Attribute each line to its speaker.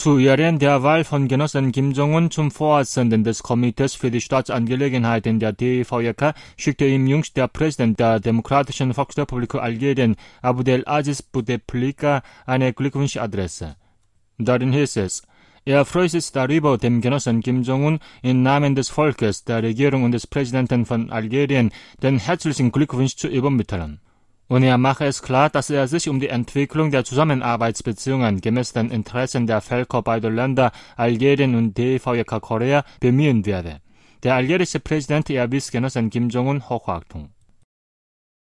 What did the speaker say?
Speaker 1: Zu Jahren der Wahl von Genossen Kim Jong-un zum Vorsitzenden des Komitees für die Staatsangelegenheiten der DVK schickte ihm jüngst der Präsident der Demokratischen Volksrepublik Algerien, Abdelaziz Bouteflika, eine Glückwunschadresse. Darin hieß es: Er freut sich darüber, dem Genossen Kim Jong-un im Namen des Volkes, der Regierung und des Präsidenten von Algerien den herzlichen Glückwunsch zu übermitteln. Und er mache es klar, dass er sich um die Entwicklung der Zusammenarbeitsbeziehungen gemäß den Interessen der Völker beider Länder, Algerien und DVK Korea, bemühen werde. Der algerische Präsident erwies Genossen Kim Jong-un Hochachtung.